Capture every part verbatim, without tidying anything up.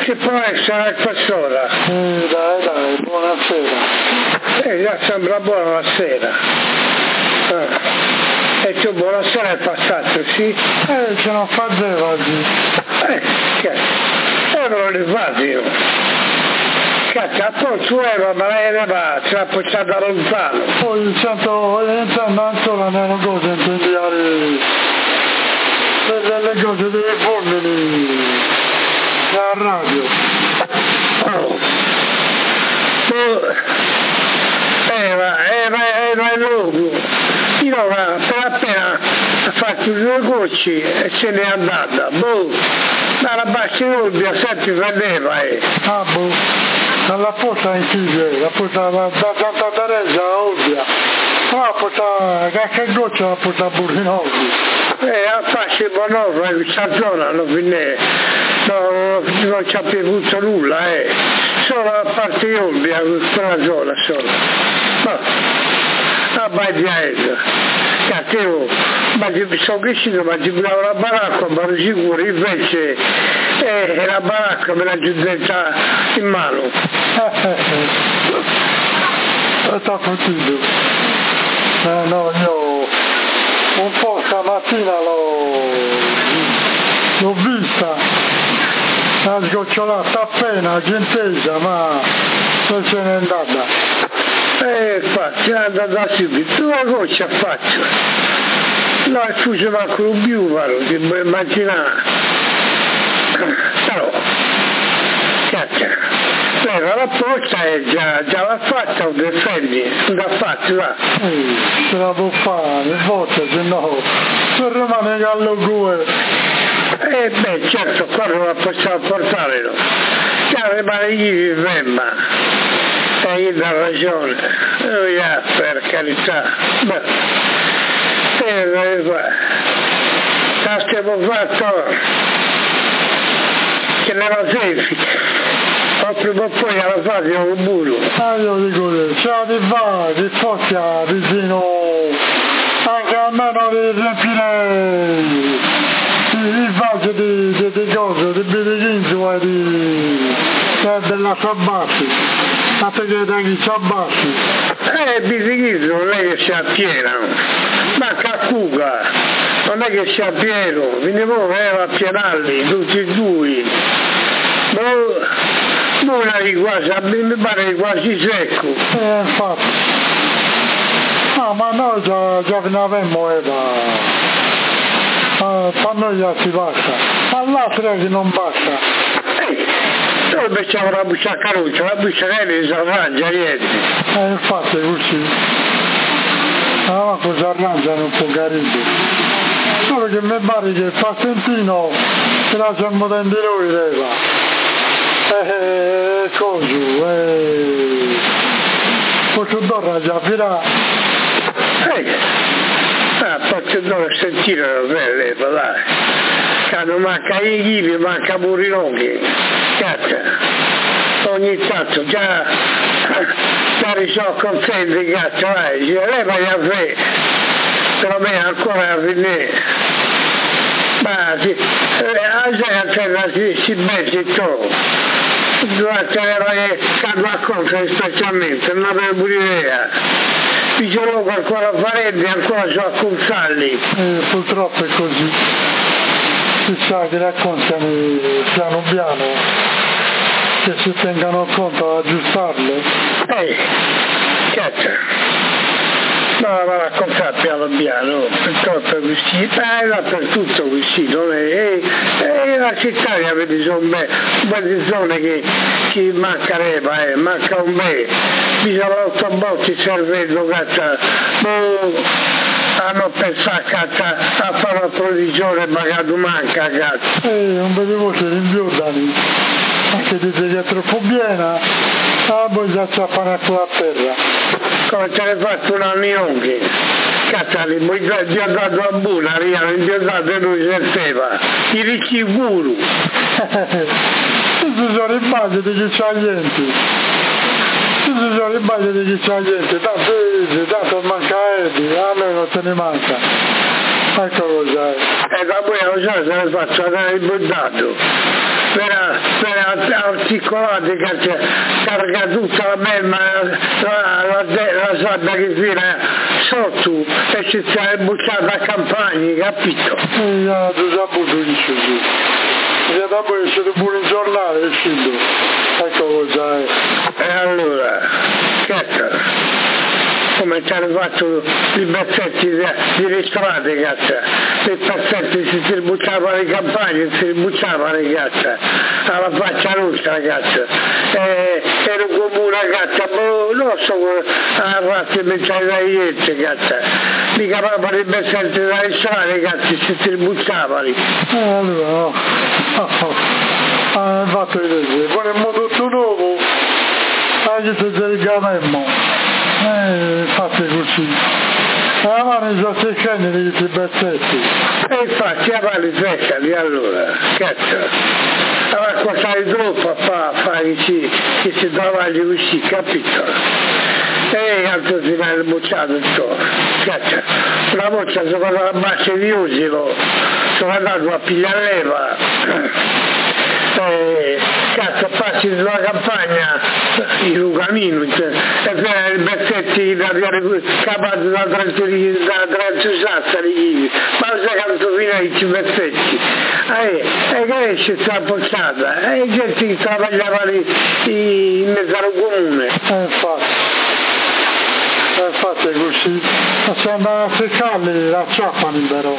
Ci può essere a quest'ora? Eh, dai, dai, buonasera. Eh, già sembra buona la sera. Ah. E tu buonasera è passato, sì? Eh, ce non faceva oggi. Eh, che? Eh, non li fate io. Cazzo, a posto Eva, ma lei ne va, ce l'ha portata lontano. Poi sento, entrando ancora nelle cose, intendiare le, le cose delle forni alla radio. Oh. Oh. Eva, Eva, Eva è lungo. Io per appena ha fatto due gocci e se n'è andata. Boh, dalla bassa Olbia, senti, prendeva, eh. Ah, boh, dalla porta in chiesa, la porta da Santa Teresa a Olbia. Ah, porta, che goccia la porta a Burinovi. Eh, a fascia Bonova, in questa zona, non finì. No, non ci ha piaciuto nulla, eh. Solo a parte Olbia, quella zona solo. No. A Bagliaesa, cattivo, ma mi sono cresciuto, ma ci bravo la baracca, ma ero sicuro, invece eh, la baracca me l'ha giudicata in mano. E sta fottuto. Eh no, io un po' stamattina l'ho, l'ho vista, la sgocciolata appena, gentesa, ma poi se n'è andata. Eh, infatti, è andata subito, una goccia faccio. No, è fuso manco un biuvaro, ti puoi immaginare. Però, caccia, lei la posta è già, già l'ha fatta, o difendi, non l'ha fatto, va. Eh, ce la può fare, forse, se no, se rimane gallo gue. Eh beh, certo, qua non la possiamo portare, no. Già rimane gli vemma. E io da ragione, oh, yeah, per carità, beh, eh, qua, abbiamo fatto che ne la sefi, o prima o poi alla fase un muro. Ah, io dico, ciao di va, di foccia, vicino, anche a me non di riempire il vaso di, di, di cose, di birighino e di, della sabassi. Ma perché da chi ci abbassi? Eh, bisichino non è che sia pieno, ma caccuga, non è che sia pieno, venivo a pienarli, tutti e due. Non è quasi, mi pare quasi secco. Eh, infatti. Ah, ma noi già, già ne avevamo, Eva. Ah, per noi già si basta. All'altra che non basta. Dove c'è una buccia caruccia, la buccia che ne si arrangia niente. Eh, infatti è così. Ah, ma cosa arrangiano un po' carino. Solo che mi pare che il Passentino se la siamo denti noi, Eva. Eh, cosa? Eh, posso dorre già, fila. Eh, ah, posso dorre sentire la Eva, dai. Quando manca i chivi, manca pure i roghi. Cazzo, ogni tanto già, già risolvo contenti, cazzo, vai, lei vai a fare, però me ancora a finire. Ma sì, la gente si, si mette tutto, durante le varie, quando racconta specialmente, non avevo pure idea. Dicevo qualcosa a Faretti, ancora so a Consalli. Eh, purtroppo è così. Si sa che raccontano piano piano, che si tengano conto ad aggiustarle. Ehi, cazzo, no, ma raccontare piano piano, purtroppo è così, eh, dappertutto così, non è, e, e la città che avete sono un bel di zone che, che mancherebbe, eh, manca un bel, bisogna otto volte il cervello, cazzo, boh, a non pensare a fare una provvisione magari manca, cazzo. Eh, non vedevo se rinviudano, anche dice che è troppo piena, ah, poi già c'è a fare con la terra. Come ce l'hai fatto un anno lunghi? Cazzo, mi ha dato a buona, arrivano in piazzato e lui senteva, i ricchi guru. Si sono rimasti di chi c'ha niente. Si sono rimasti di chi c'ha niente, tanto, tanto manca Edi, a me non se ne manca. Ecco cos'è. E da poi non so se ne faccio andare il buttato. per, per articolare che carga tutta la melma, la, la, la sabbia che viene sotto e ci si buttata a campagna, capito? E già Giuseppe tu dici così. E dopo è stato pure un giornale, è uscito. Ecco cosa è. E allora, cazzo, come ci hanno fatto i pezzetti di, di ristorante, cazzo, i pezzetti si distribuivano le campagne, si distribuivano le cazzo, alla faccia nostra, cazzo, e era un comune, cazzo, boh, non so, a fatti pensare da ieri, cazzo, mica proprio i pezzetti da ristorante, cazzo, si distribuivano. E allora, no, ha fatto vedere, poi nel modo tutto nuovo, anche se c'è il gamemmo. Eh, infatti è così. La mano già seccando di questi pezzetti. E infatti la mano seccali allora, cazzo. Allora cosa hai troppo a fare che, che si travaglia così, capito? E altro si va bucciato tutto. Cazzo. Una volta sono andato alla base di Usilo, sono andato a pigliare leva. Eh, cazzo, passi sulla campagna il Lugamino e per i pezzetti da capati da Trento Sassari, ma sai quanto fino ai pezzetti e che esce sta pozzata e gente che travagliava lì in mezzo al comune. Eh, infatti eh, infatti è così, ma se andava a seccarli la ciappano però.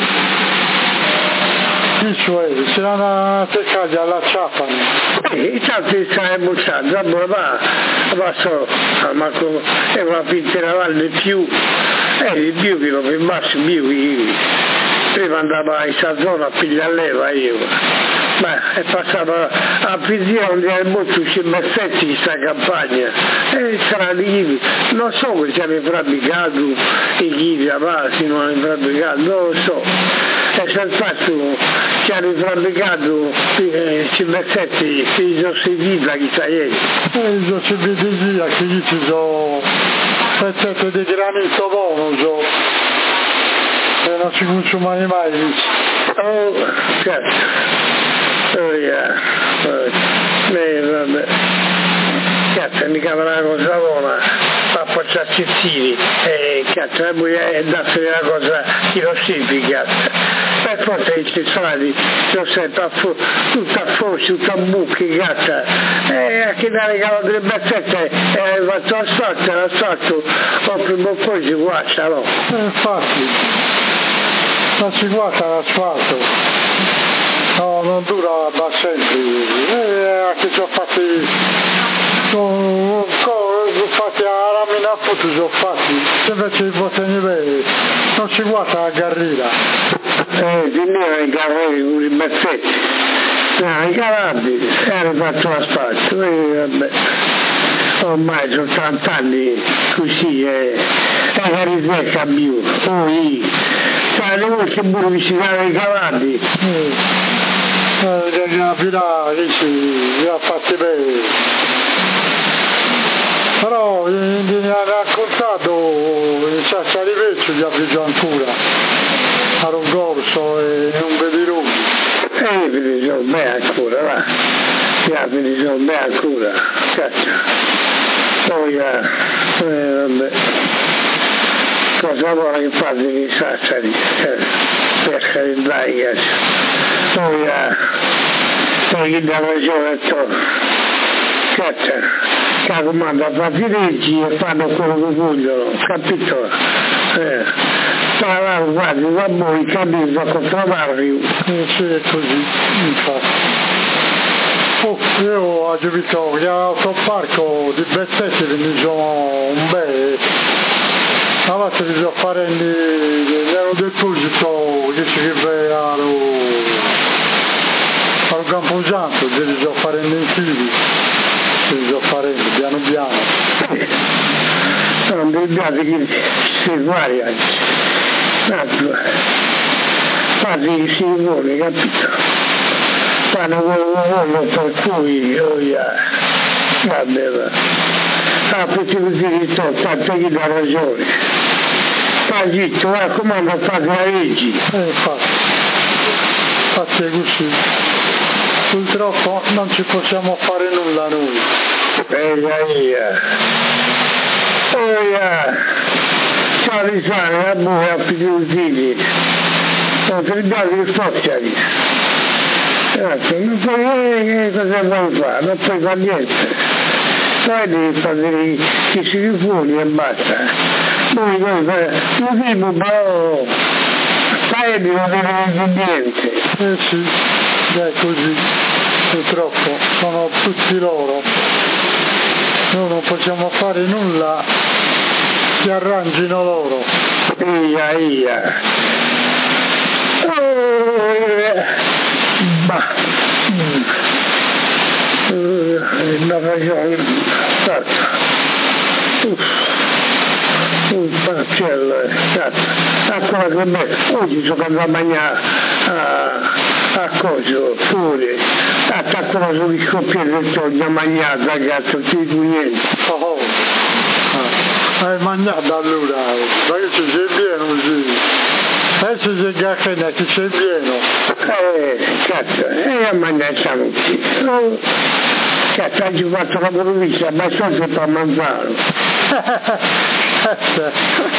Cioè, se non ha seccato alla ciappano. E tanti stai bucciando, allora va, va solo, ma è una pintina valle più, e di più che lo che basso più io. Prima andava in questa zona a pigliare leva io, ma è passata a Pizia un dia molto sui messetti di questa campagna, e sarà lì, non so che ci hanno fabbricato i chivi a base, non hanno fabbricato, non lo so. E se il fatto ci hanno fabbricato eh, i messetti, i sostituiti da chi sa ieri. E i sostituiti da chi ci sono pezzetti di granito buono, so. E non si consuma mai. Oh, certo. Oh, yeah. Oh, beh, vabbè. Cazzo, mica una cosa buona, a facciarci tiri, e cazzo, e poi è darsi una cosa chiroscipi, cazzo. Per forza i cessati, sono sempre a fu, tutto a fuoco, tutto a buchi, cazzo. E a chi dare cavo delle bazzette, e hai fatto l'asfalto, l'asfalto, o prima o poi si guaccia, no? E infatti, non si guarda l'asfalto. No, non dura abbastanza. E a chi ci ho fatti, sono fatti a ramina foto, sono fatti. Se invece i bottigli veri, non si guarda la carriera. Eh, di me i carrieri con i mazzetti. No, i cavalli, hanno fatto l'asfalto, e vabbè. Ormai sono ottanta anni così, e eh, la risvecca più. Poi, sai, le voci pure visitare i cavalli. Eh, la fila dici, li ha fatti bene. Però mi ha raccontato il Sassari Vecchio di Avvio ancora, a un corso e un Bedirù. E vi dicevo bene ancora, va. Ya, vi dicevo bene ancora, cazzo. Poi, eh, vabbè. Cosa vuole che fate di Sassari? Eh, per carità, cazzo. Poi, eh, poi chi dà ragione attorno. Cazzo, che comanda a fare i leggi e fanno quello che vogliono, capito? Eh, tra l'altro, guardi, da voi capito a controvarvi. Eh sì, è così, infatti. Oh, io ho capito che all'autoparco di Bezzetti mi sono un bel... Allora se li sono fare l'ero deposito che si chiede allo... al Camposanto, se li sono fare nei fili. Se li sono fare piano piano. Non dobbiate che si varia. Quasi che si vuole, capito? Fanno quello che vogliono per cui, oh yeah, vabbè, va. Ah, perché così di tutto, tanto chi dà ragione. Sta zitto, va, comanda a fare la legge. Eh, infatti, infatti è così. purtroppo non ci possiamo fare nulla noi. Eia, eia, ciao Risale, a voi, a figli, non ti ricordi che sto chiari. Grazie, non puoi vedere che cosa vuoi fare, non puoi fare niente. Poi devi fare i cirifoni e basta. Noi, noi, io vivo un po', sai di non avere niente. Eh sì, è così, purtroppo, sono tutti loro. Noi non possiamo fare nulla, si arrangino loro. Ia, ia. Oh, ma, uh, la ragione, cazzo. Uff, un parcello, cazzo. Ancora che me, oggi sono andato a mangiare a, a coso, fuori. Attacco sugli scoppieri del toglio a mangiare, ragazzi, non ti dico niente. Oh, ah, hai mangiato allora, perché ci sei pieno così. Adesso c'è già che ci sei pieno. Eh, cazzo, e a mangiare saluti. Oh, cazzo, oggi ho fatto la provvista, abbastanza per mangiare. Cazzo,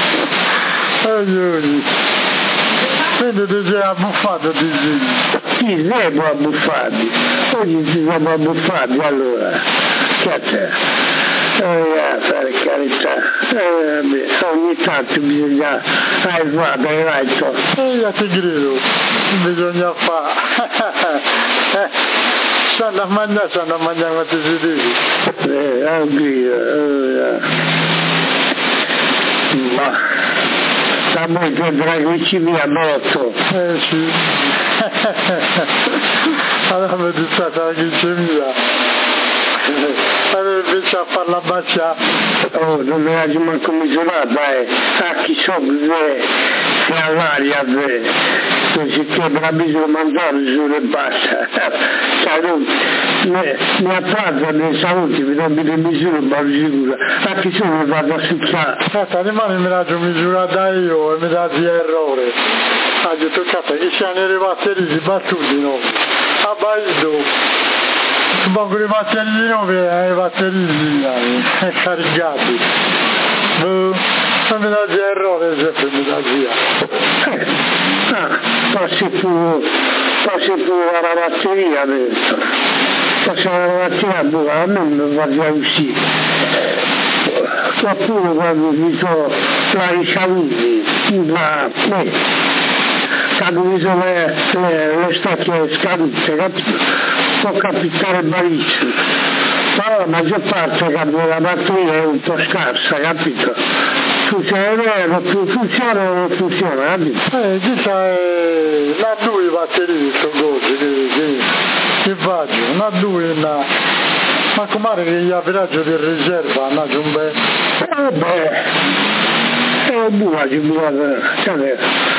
aiuti. Quindi ti sei abbuffato, ti sei. Sì, siamo abbuffati. Oggi ci siamo abbuffati, allora. Cazzo. Eh, per carità, eh, beh, ogni tanto bisogna hai fatto, hai fatto. E io ti grido, bisogna fare. Stanno a mangiare, stanno a mangiare quanti si dice. Eh, anch'io, eh, ma sta molto tra i vicini a botto. Eh sì. Allora mi è stata la glicemia. Allora invece a farla baciare. Oh, non mi ha manco misurata, eh. A chi so che è all'aria, eh. Così che avrà bisogno di mangiare giù e basta. Salute. Mi apprazza dei saluti, mi do delle misure, ma sicuro. A chi sono mi vado a succhiare. Aspetta, rimane mi la misurata io e mi dà di errore. Ha detto cazzo, che siamo arrivati lì, si battuti noi. A Baido. Un po' con i batterini nuovi e i batterini eh, caricati. Boh, non mi dà di errore sempre mi dà via. Eh, ah, passi più, passi più alla batteria adesso. Passi alla batteria, boh, a me non va già uscire. Qualcuno quando mi sono la ricavuti, la, eh, quando mi sono le, le, le stacche scadute, capito? Può capitare malissimo, però la maggior parte quando la batteria è un po' scarsa, capito? Funziona bene, più funziona o non funziona, capito? Eh, chissà, eh, la due batterie sono cose, che, che, che faccio, una due, una... ma comare che gli avveraggio di riserva, no, c'è un bel... Eh beh, è buona, ci vuole, cioè,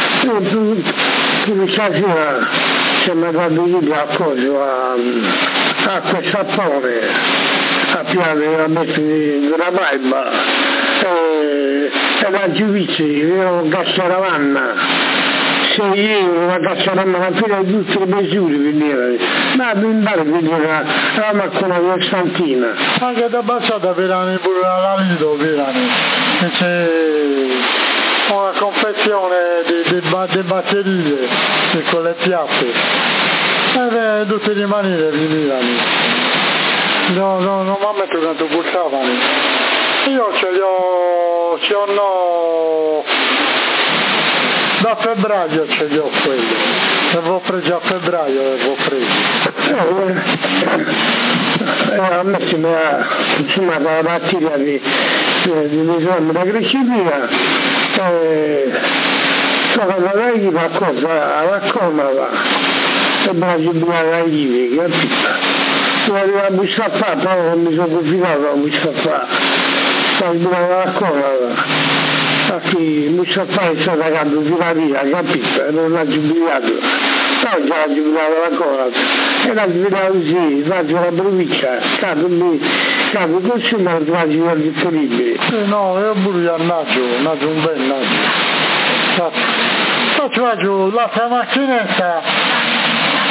più stasera... c'è una traduzione a cosa, a, a quel sapone, a piano a mettere una barba, e, e la giudice, io Cassaravanna, sei euro, una Cassaravanna, ma fino di tutte le misure venivano, ma non dare vedere la, la macchina di Stantina. Anche da passata verani pure la Lido, verani, che c'è una confezione di, di, di batterie e con le piatte e tutte le maniere venivano, no, no, non mi metto quanto bussavano. Io ce li ho, ce ho da febbraio, ce li ho quelli, l'avevo preso a febbraio, l'avevo preso. Eh, a me si mi ha consumato la batteria di, di, di misura da glicemia. Eh, sono andato lì ma cosa alla comoda e me la giubilata lì, capito? Sono arrivato a bussare, però non mi sono confinato a bussare, sono giubilata alla comoda. Infatti Mustafa è stata quando si va via, capito? E non l'ha giubilato. Poi già l'ha giubilato la comoda. E l'ha giubilato così, faccio la provincia, capo lì, capo così ma lo faccio disponibile. Eh no, io pure io naggio, naggio un bel naggio. Faccio la macchinetta,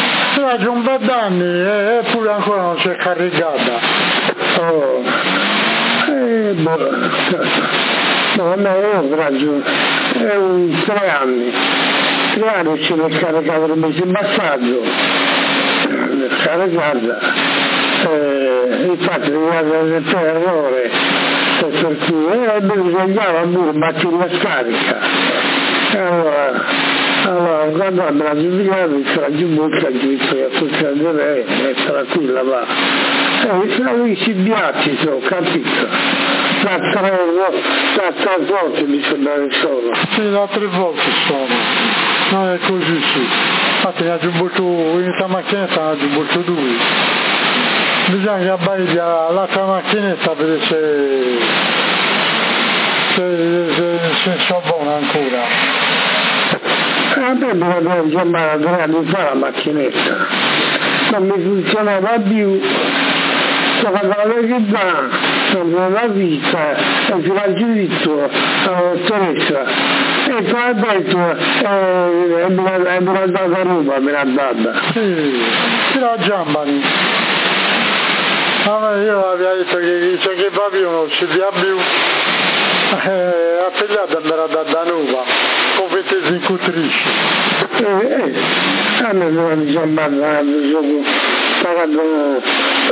strage un bel d'anni eppure ancora non si è caricata. Oh, eh, boh, no, no, io raggio, è un tre anni, tre anni ci l'ho caricato il mese passato, caricata, eh, infatti riguarda per errore, per cui eh, bisognava pure battere la scarica. Allora, allora quando me la giudicata, la giubocca, giusto che funziona lei, e tranquilla va. E sono i sibiati, ho capito. Da tre, da tre volte mi sembra che sono. Sì, da tre volte sono. Non è così, sì. Infatti ne ha giubbotto, in questa macchinetta ne ha giubbotto due. Bisogna che abbaidi l'altra macchinetta per vedere se, se, se, se sono buona ancora. A me me la devo chiamare tre anni fa la macchinetta, non mi funzionava più, stava la velocità, non la vita, e si va giudizio alla dottoressa, e poi ha detto, eh, e me l'ha data Roma, me l'ha data. Sì, si la giambani. A me io avevo detto che dice che proprio non si via più, eh, a pigliata me l'ha data nuova. Come si incontrisce? Eh, eh, a me non mi chiamava, sono pagato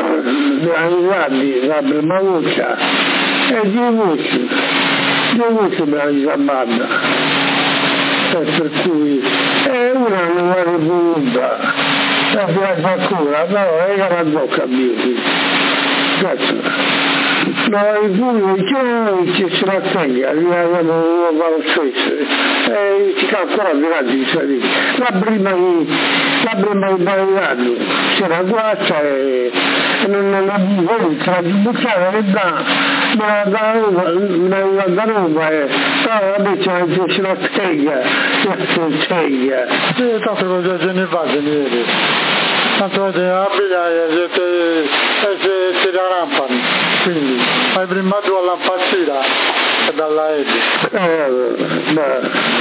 anni la prima volta, e di voce, di voce me la chiamava, per cui è una nuova repubblica, la piazza ancora, però è che la tocca più, grazie. No, il pubblico che se la tenga, non va lo stesso, e si calcola di salire. La prima di, la prima di Bariglio, c'era guaccia e non la vuoi, tra di bucciare e da, ma da Roma, da Roma, però vabbè c'è se la tenga, se la tenga. Sì, tanto cosa ce ne fa, se ne vede. Tanto vede la biglia e si rampano, quindi fai prima tu alla impazzita e dalla Edi. Eh, ma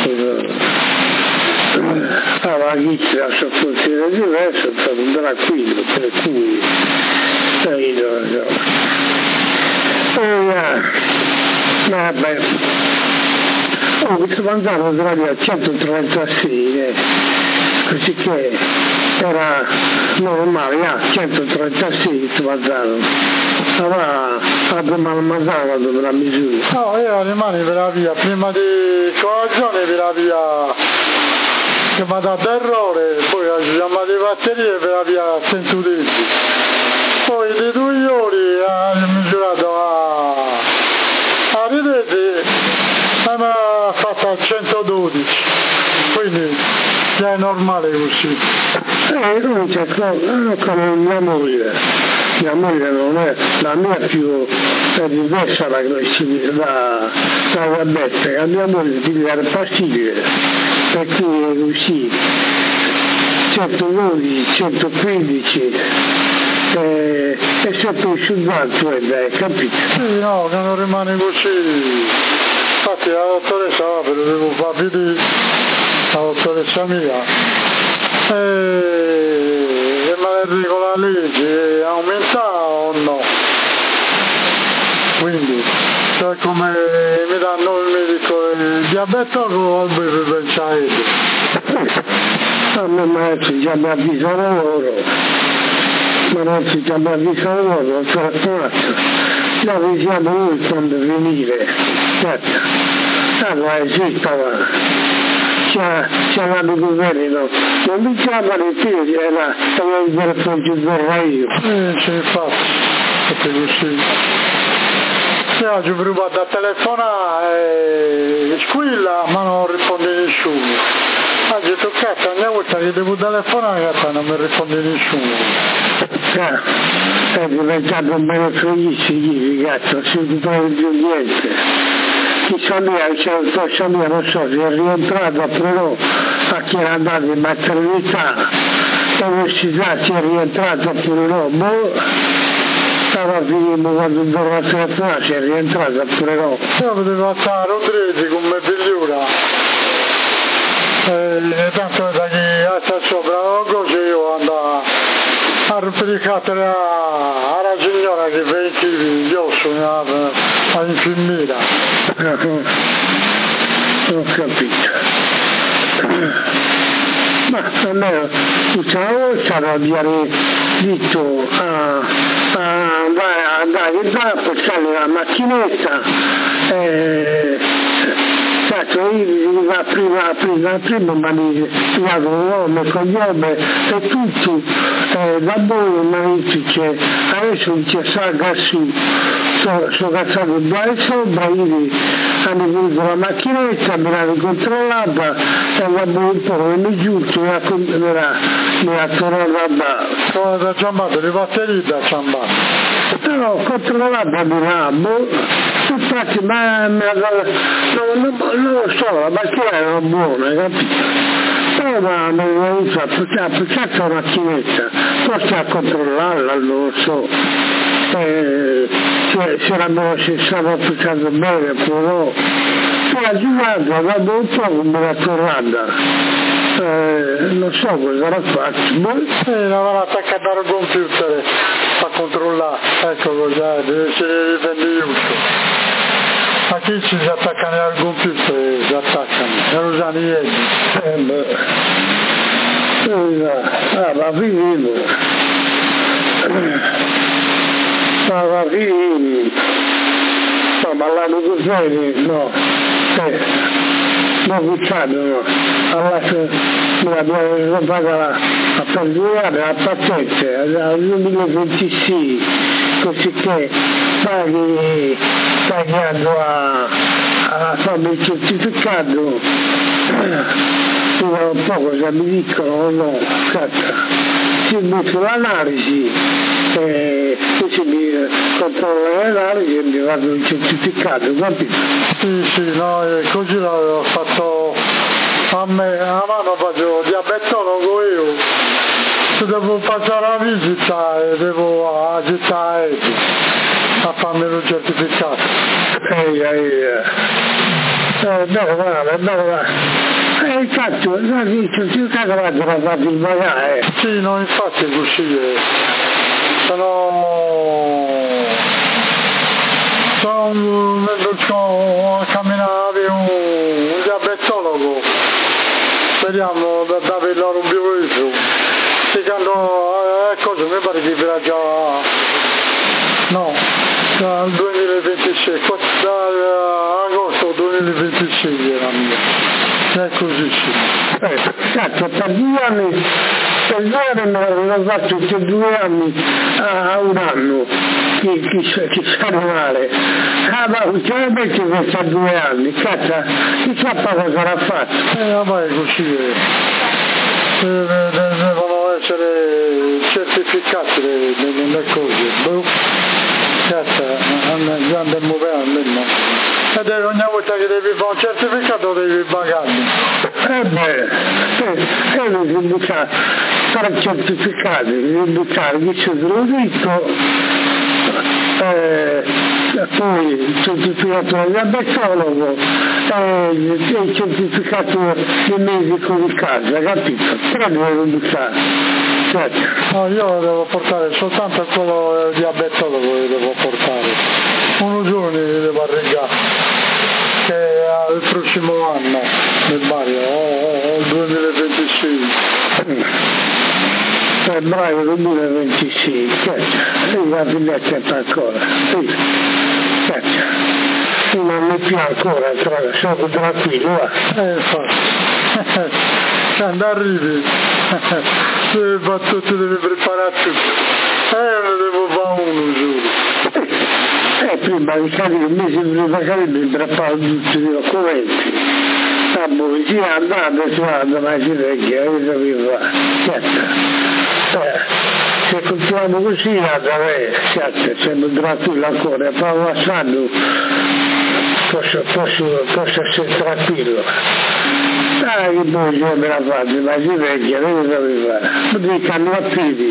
ah, la chicca sono funzione diversa, sono tranquillo, per cui sai, no, no. Oh, vabbè. Oh, questo mandato della via centotrentasei, eh. Così che era normale, ah, centotrentasei questo mandato. Allora, la prima mandato dove la misura. No, io rimani per la via, prima di colazione per la via che mi ha dato errore, poi ha chiamato le batterie per la via centododici. Poi di due ore ha misurato a, a ridete e mi ha fatto a centododici, quindi è normale così. Eh, non c'è cosa, come mia moglie, mia moglie non è, la mia è più è diversa da, da, da Gabetta, la mia moglie piglia le pastiglie, per cui è così, centododici, centoquindici, eh, e sempre sudato, hai capito? Sì, no, che non rimane così. Infatti la dottoressa va per devo far vedere, la dottoressa mia, e, e mi dico la legge aumenta o no? Quindi, cioè come mi danno il medico il diabete o per pensare? A me maestro già mi avvisano loro, ma non si già mi avvisano loro, non ce la faccio. La avvisiamo noi quando venire, certo. Allora esiste, c'è, c'è l'amico vero, non mi chiamano te, era il telefono che vorrei io. Eh, c'è infatti, perché così. Se oggi ho provato a telefonare e squilla, ma non risponde nessuno. Oggi ho toccato, ogni volta che devo telefonare non mi risponde nessuno. Eh, è diventato un bello felice, cazzo, si trova più niente. Chissà mia, chissà mia, non so, si è rientrato a Prero a chi era andato in maternità, l'università si è rientrato a Prero, boh, stava finendo quando torna a telefonare, si è rientrato a Prero. Io potevo stare a Rodresi con mia figliura, e tanto da chi sta sopra la cosa io andavo rubricate alla signora che venti io sono all'infinita. Ho capito. Ma a me una volta abbiamo detto a andare a portare la macchinetta e certo io va prima prima prima ma mi nome, cognome e tutto eh, da voi mi dice che adesso ci salga su sono cazzato da sopra io hanno voluto la macchinetta me l'hanno controllata e avevo un po' mi giunto mi ha mi ha tornato come da ciambato le batterie da ciambato no controllata mi l'hanno infatti ma non lo so la macchina era buona capito però ma mi ha avuto applicata la macchinetta poi sta a controllarla non lo so eh, cioè se l'abbiamo si stava applicando bene però se la giornata vado un po' come la tornata eh, non so cosa la faccio eh, l'avrà attaccata al computer a controllare ecco già deve essere rivenduto ma chi ci si attaccano al computer si attaccano non usano niente eh beh ah ma vivo ma va vivo no ma l'hanno così no eh non buttato no alla fine mi abbiamo pagato a perdurare la patente al duemilaventisei così che paghi pagando a, a farmi il certificato un po' cosa mi dicono o no cazzo si metto l'analisi e poi mi controllo l'analisi e mi vado il certificato capito? Sì sì no così l'avevo fatto a me a mano facevo diabetologo io se devo passare la visita e devo agitare a farmi il certificato ehi ehi eh bene guarda bene guarda eh cazzo il certificato vado a farti il pagare sì no infatti è così sono sono sono a camminare un, un diabetologo speriamo da dare loro un biologico se quando eh, cosa mi pare che verrà già no dal duemilaventisei da agosto duemilaventisei era mia è così sì eh, cazzo per due anni per due anni me l'ho fatto per due anni a un anno chi, chi, chi sa male ah ma ultimamente questa due anni cazzo chissà cosa l'ha fatto eh vabbè così eh, devono essere certificati le, le, le cose boh cazzo già andiamo bene ed è ogni volta che devi fare un certificato devi pagarmi eh beh e devi buttare fare certificati devi buttare chi c'è dritto eh, poi il certificato del diabetologo e il certificato del medico di casa capito? Però devi buttare certo. No, io devo portare soltanto quello diabetologo che devo portare uno giorno li devo arreggiare che è il prossimo anno nel Mario o il duemilaventisei febbraio duemilaventisei certo e la villetta ancora sì certo non mi piace ancora sono tranquillo eh infatti quando arrivi le battute devi preparare tutto eh ne devo fare uno giuro eh prima di cadere un mese prima di cadere mi preparo tutti i documenti a bolizia andate su andate ma si vecchia cosa mi fa certo eh, se continuiamo così andate certo siamo tranquilli ancora Paolo Assando posso, posso, posso essere tranquillo ah che bolizia me la fate ma si vecchia cosa mi fa mi dicono a piedi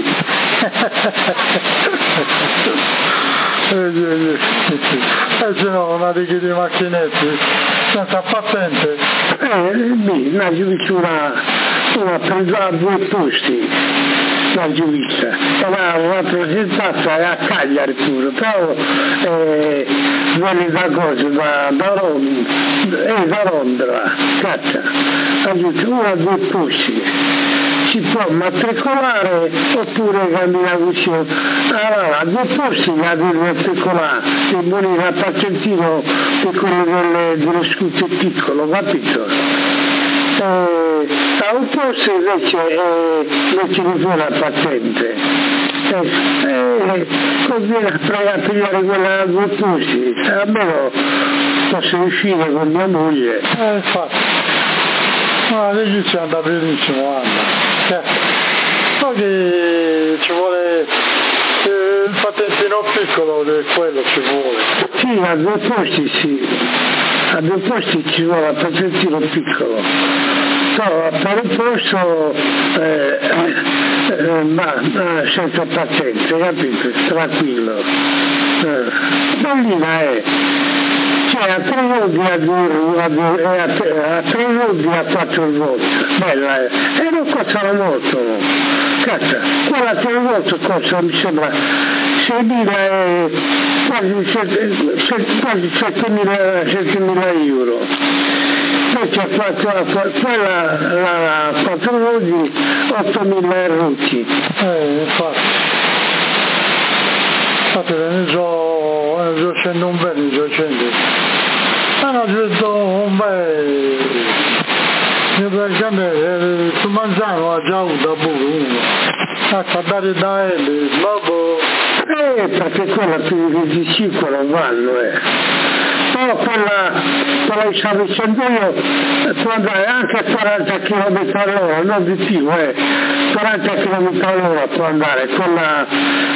e se no una di di macchinetti senza patente eh beh una una una presa a due posti la giurista, e l'ha rappresentata a Cagliari pure, però eh, viene da cosa, da, da, Rom, eh, da Londra, cazzo, ha detto uno o due posti, si può matricolare oppure camminare vicino, allora due posti la devi matricolare, e buoni a patentino per quello delle, dello scooter piccolo, capito? Eh, a un posto invece eh, non ci vuole la patente, eh, eh, conviene a pigliare quella a due posti, almeno posso uscire con mia moglie. Eh, infatti, ma lei ci anda benissimo, Anna. Poi che ci vuole eh, il patentino piccolo, quello ci vuole. Sì, a due posti sì, a due posti ci vuole il patentino piccolo, però per un posto eh, eh, ma, eh, senza patente, capito? Tranquillo. Eh, bellina è. Cioè a tre voti a due, a, due, a, a tre voti a quattro voti, bella è, e non costano molto, cazzo, quella a tre voti costa mi sembra seimila e quasi settemila euro, invece quella la quattro voti ottomila rucchi. Eh, infatti, infatti ne so, ne so scendo un bene, ne so scendo. Hanno detto un bel, praticamente su Manzano ha già avuto pure uno, a dare da ele, babbo. Eh, perché quella più di venticinque non vanno, eh. Però quella, quella che stavo dicendo io può andare anche a quaranta chilometri all'ora, non di più, eh. quaranta chilometri all'ora può andare, quella,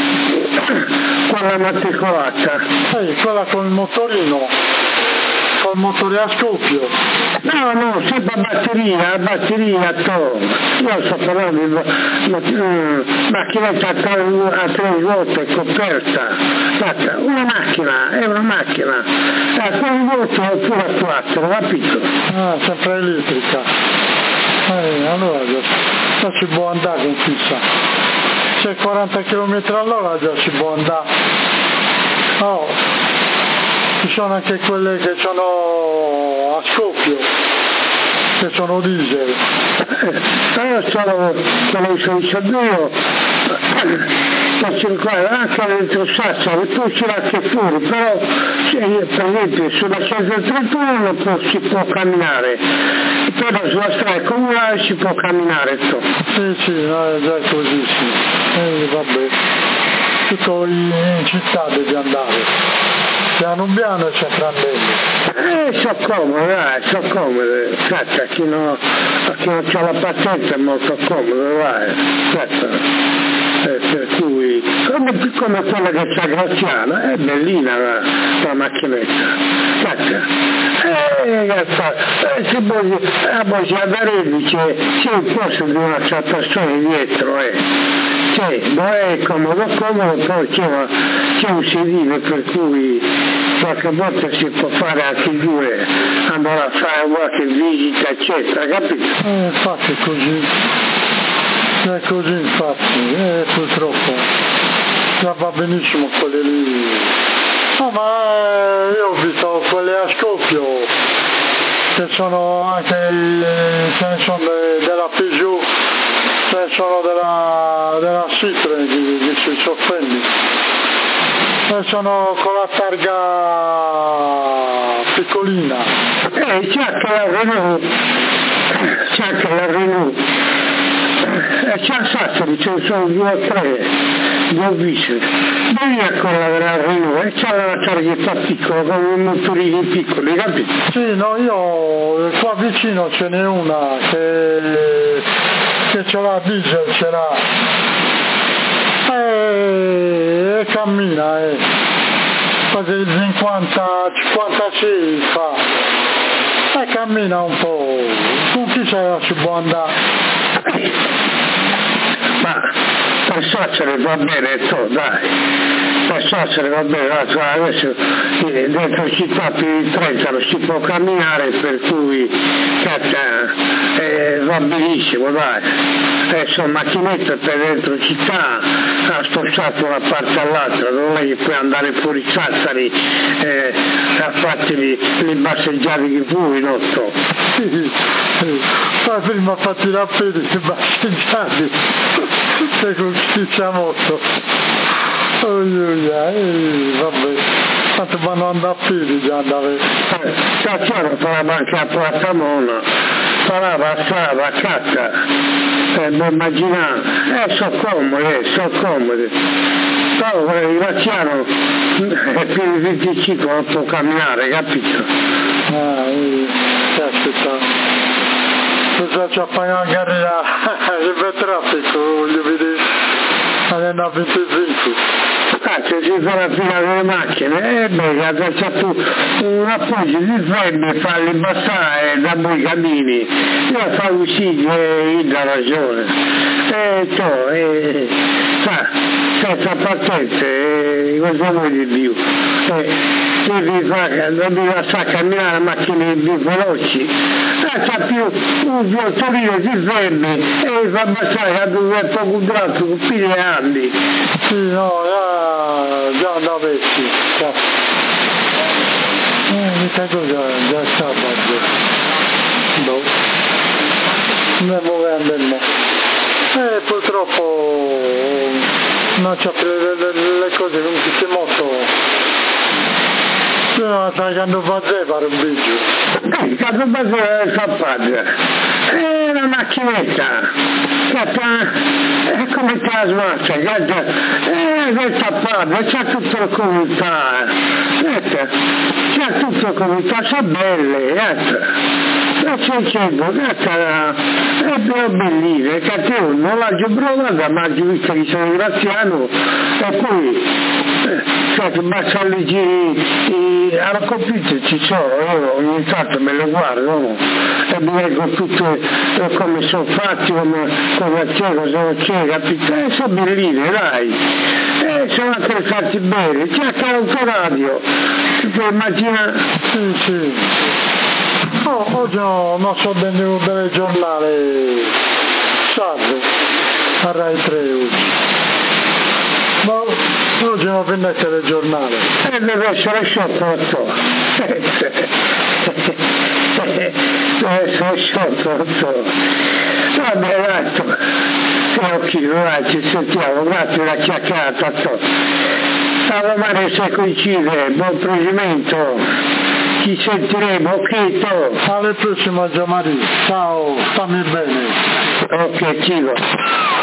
quella matricolata. Eh, quella con il motorino. Col motore a scoppio? No, no, sempre a batteria, a batteria to. Io sto parlando di uh, macchinetta a tre volte coperta. Guarda, una macchina, è una macchina. A tre volte oppure a quattro, capito? Ah, sempre elettrica. Eh, allora già, già ci può andare con fissa. C'è quaranta chilometri all'ora già ci può andare. Oh. Ci sono anche quelle che sono a scoppio, che sono diesel. Io sono, come sono dicendo io, posso ricordare anche dentro Sassari, poi c'era anche fuori, però per esempio sulla centotrentuno si può camminare, però sulla strada comunale si può camminare. To. Sì, sì, no, è già così, sì. Eh, vabbè, tutto in città devi andare. Piano piano c'è Trandelli. Eh, so comodo, dai, so comodo, cazzo, a chi non, a chi non c'ha la patente è molto comodo, dai, cazzo. Eh, per cui, come, come quella che c'ha Graziano, è bellina la, la macchinetta, cazzo. Eh, cazzo, eh, se poi, eh, poi c'è da c'è, c'è un posto di una certa persona dietro, eh. Cioè, non è comodo comodo, poi c'è, una, c'è un sedile per cui qualche volta si può fare anche due, andare a fare qualche visita eccetera, capito? Eh, infatti è così, è così infatti, eh, purtroppo, già va benissimo quelle lì. No, ma io ho visto quelle a scoppio, che sono anche, ce ne sono de, della Peugeot, ce ne sono della, della Citroen che, che si sorprendi. Sono con la targa piccolina. Eh, c'è anche la Renault, c'è anche la Renault. Eh, c'è a Sassari, ce ne sono due o tre, due ho visto. Vieni a quella della Renault e c'è la targhetta piccola, con i motorini piccoli, capito? Sì, no, io qua vicino ce n'è una che, che ce l'ha diesel, ce l'ha. E cammina, eh. Quasi il cinquanta cinquantasei fa. E cammina un po'. Con chi c'è si può andare? Ma per il suocero va bene, to, dai, il suocero va bene, adesso dentro città più di trenta non si può camminare, per cui cazzo, eh, va benissimo, dai, adesso macchinetta per dentro città, ha spostato da una parte all'altra, non è che puoi andare fuori Sassari eh, a farti le passeggiate che vuoi, notto. Sì, sì. Ma prima fatti la fede che passeggiate e conquista molto. Oh, yeah, eh, vabbè, tanto vanno andare a piedi già andare. Eh, cacciano per la banca a Porta Mona, parlava, stava, cacca, eh, non immaginare, eh, sono comodi, eh, sono comodi. Però il Graziano è più di venticinque, non può camminare, capito? Ah, eh, aspetta. Cosa ci appagna la carriera per traffico, voglio vedere, andando a venticinque. Ah, se si fa la fila delle macchine, e beh, c'è tu un appoggio di freddo e farli passare da voi cammini, io fa uscire la ragione. E to, e, sa, senza partenze, eh, cosa vuoi di più? Eh, devi fare, devi lasciare camminare le macchine più veloci, eh, c'è più un violtorino di fermi e fa passare a due poco braccio con più di anni. Sì, no, già, già andavo vecchi, già. Eh, mi sa cosa, già sabato. No. Non è muovendo. Eh, purtroppo non c'è più le, le, le cose, non si è molto. No, stai quando fa te fare un video. Eh, quando fa te fa padre. È una macchinetta. È come te la smaccia, eh, questa padre, c'è tutta la comunità. C'è tutta la comunità, sono belle, e c'è dicendo, è bellina, è cattivo, non l'ha già provata, ma già visto che sono graziano, e poi, cioè, basta leggere alla computer ci sono, io ogni tanto me le guardo, no? E mi leggo tutte come sono fatti, come, come c'è, cosa non c'è, capito? E sono belline, dai, e sono anche fatti bene, c'è anche l'autoradio, ti puoi immaginare? Sì, sì. Oh, oggi no, non so bene un bel giornale, salve, a Rai tre oggi. Ma oggi non viene a telegiornale. E deve essere sciolto. Deve essere sciolto. Vabbè, dato. Ok, dai, ci sentiamo. Grazie per la chiacchierata. A domani se coincide. Buon proseguimento. Ci sentiremo, ok, to. Alle prossime, Gianmaria. Ciao, stammi bene. Ok, ciao.